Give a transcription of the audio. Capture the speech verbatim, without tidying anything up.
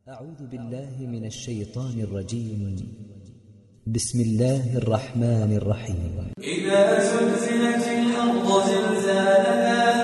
أعوذ بالله من الشيطان الرجيم. بسم الله الرحمن الرحيم. إذا زلزلت الأرض زلزالها